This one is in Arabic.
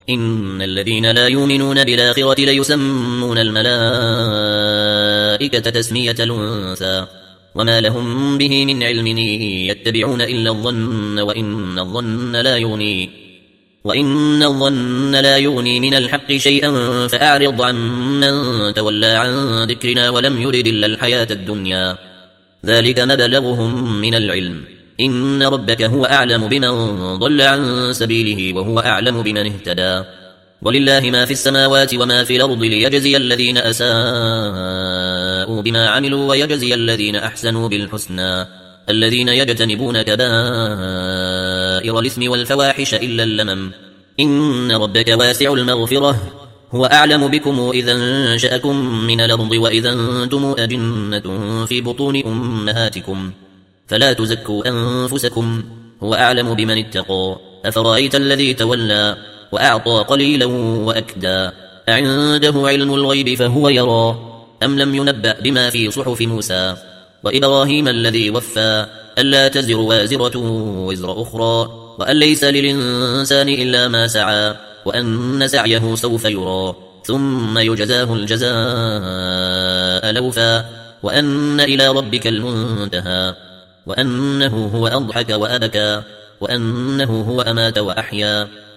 إن الذين لا يؤمنون بالآخرة ليسمون الملائكة تسمية الأنثى وما لهم به من علم يتبعون إلا الظن وإن الظن لا يغني من الحق شيئا فأعرض عن من تولى عن ذكرنا ولم يرد إلا الحياة الدنيا ذلك مبلغهم من العلم إن ربك هو أعلم بمن ضل عن سبيله وهو أعلم بمن اهتدى ولله ما في السماوات وما في الأرض ليجزي الذين أساءوا بما عملوا ويجزي الذين أحسنوا بالحسنى الذين يجتنبون كبائر الإثم والفواحش إلا اللمم إن ربك واسع المغفرة هو أعلم بكم إذا أنشأكم من الأرض وإذا أنتم أجنة في بطون أمهاتكم فلا تزكوا أنفسكم هو أعلم بمن اتقى أفرأيت الذي تولى وأعطى قليلا وأكدى أعنده علم الغيب فهو يرى أم لم ينبأ بما في صحف موسى وإبراهيم الذي وفى ألا تزر وازرة وزر أخرى وأن ليس للإنسان إلا ما سعى وأن سعيه سوف يرى ثم يجزاه الجزاء الأوفى وأن إلى ربك المنتهى وأنه هو أضحك وأبكى وأنه هو أمات وأحيا